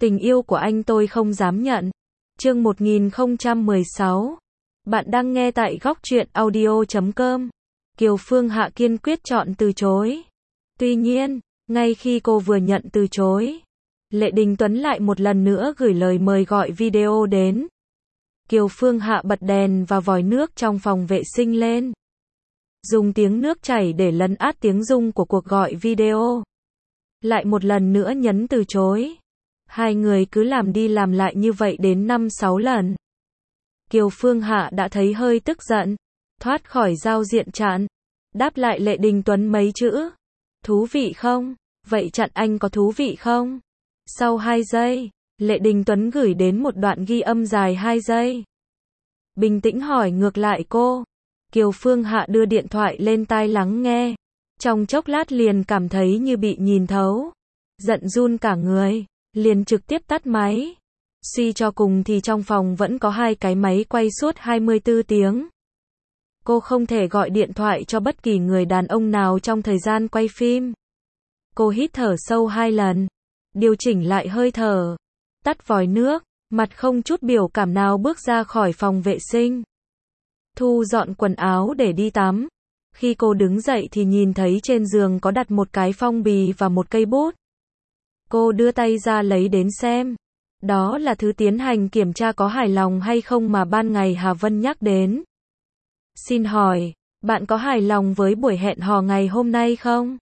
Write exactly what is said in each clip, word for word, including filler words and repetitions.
Tình yêu của anh tôi không dám nhận. Chương một nghìn không trăm mười sáu. Bạn đang nghe tại góc truyện audio chấm com. Kiều Phương Hạ kiên quyết chọn từ chối. Tuy nhiên, ngay khi cô vừa nhận từ chối, Lệ Đình Tuấn lại một lần nữa gửi lời mời gọi video đến. Kiều Phương Hạ bật đèn và vòi nước trong phòng vệ sinh lên, dùng tiếng nước chảy để lấn át tiếng rung của cuộc gọi video. Lại một lần nữa nhấn từ chối. Hai người cứ làm đi làm lại như vậy đến năm sáu lần. Kiều Phương Hạ đã thấy hơi tức giận, thoát khỏi giao diện chặn, đáp lại Lệ Đình Tuấn mấy chữ. Thú vị không? Vậy chặn anh có thú vị không? Sau hai giây, Lệ Đình Tuấn gửi đến một đoạn ghi âm dài hai giây. Bình tĩnh hỏi ngược lại cô. Kiều Phương Hạ đưa điện thoại lên tai lắng nghe. Trong chốc lát liền cảm thấy như bị nhìn thấu. Giận run cả người, liền trực tiếp tắt máy. Suy cho cùng thì trong phòng vẫn có hai cái máy quay suốt hai mươi tư tiếng. Cô không thể gọi điện thoại cho bất kỳ người đàn ông nào trong thời gian quay phim. Cô hít thở sâu hai lần, điều chỉnh lại hơi thở, tắt vòi nước, mặt không chút biểu cảm nào bước ra khỏi phòng vệ sinh. Thu dọn quần áo để đi tắm. Khi cô đứng dậy thì nhìn thấy trên giường có đặt một cái phong bì và một cây bút. Cô đưa tay ra lấy đến xem. Đó là thứ tiến hành kiểm tra có hài lòng hay không mà ban ngày Hà Vân nhắc đến. Xin hỏi, bạn có hài lòng với buổi hẹn hò ngày hôm nay không?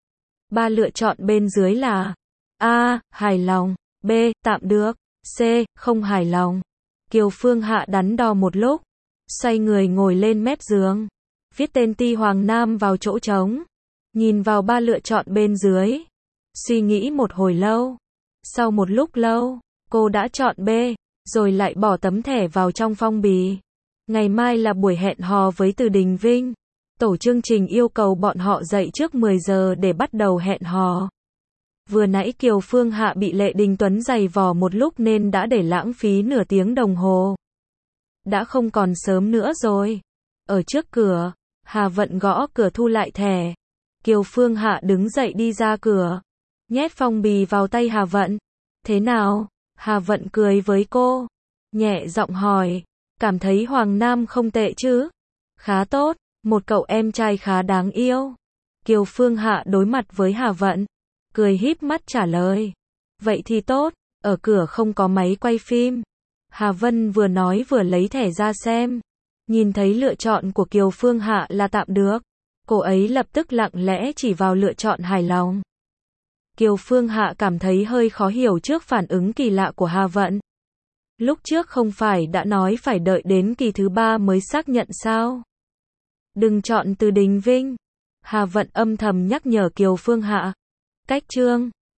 Ba lựa chọn bên dưới là A. Hài lòng, B. Tạm được, C. Không hài lòng. Kiều Phương Hạ đắn đo một lúc, xoay người ngồi lên mép giường, viết tên Ti Hoàng Nam vào chỗ trống, nhìn vào ba lựa chọn bên dưới, suy nghĩ một hồi lâu. Sau một lúc lâu, cô đã chọn B, rồi lại bỏ tấm thẻ vào trong phong bì. Ngày mai là buổi hẹn hò với Từ Đình Vinh. Tổ chương trình yêu cầu bọn họ dậy trước mười giờ để bắt đầu hẹn hò. Vừa nãy Kiều Phương Hạ bị Lệ Đình Tuấn giày vò một lúc nên đã để lãng phí nửa tiếng đồng hồ. Đã không còn sớm nữa rồi. Ở trước cửa, Hà Vận gõ cửa thu lại thẻ. Kiều Phương Hạ đứng dậy đi ra cửa, nhét phong bì vào tay Hà Vận. Thế nào? Hà Vận cười với cô, nhẹ giọng hỏi. Cảm thấy Hoàng Nam không tệ chứ? Khá tốt, một cậu em trai khá đáng yêu. Kiều Phương Hạ đối mặt với Hà Vận, cười híp mắt trả lời. Vậy thì tốt, ở cửa không có máy quay phim. Hà Vân vừa nói vừa lấy thẻ ra xem. Nhìn thấy lựa chọn của Kiều Phương Hạ là tạm được. Cô ấy lập tức lặng lẽ chỉ vào lựa chọn hài lòng. Kiều Phương Hạ cảm thấy hơi khó hiểu trước phản ứng kỳ lạ của Hà Vận. Lúc trước không phải đã nói phải đợi đến kỳ thứ ba mới xác nhận sao? Đừng chọn Từ Đình Vinh. Hà Vận âm thầm nhắc nhở Kiều Phương Hạ. Cách chương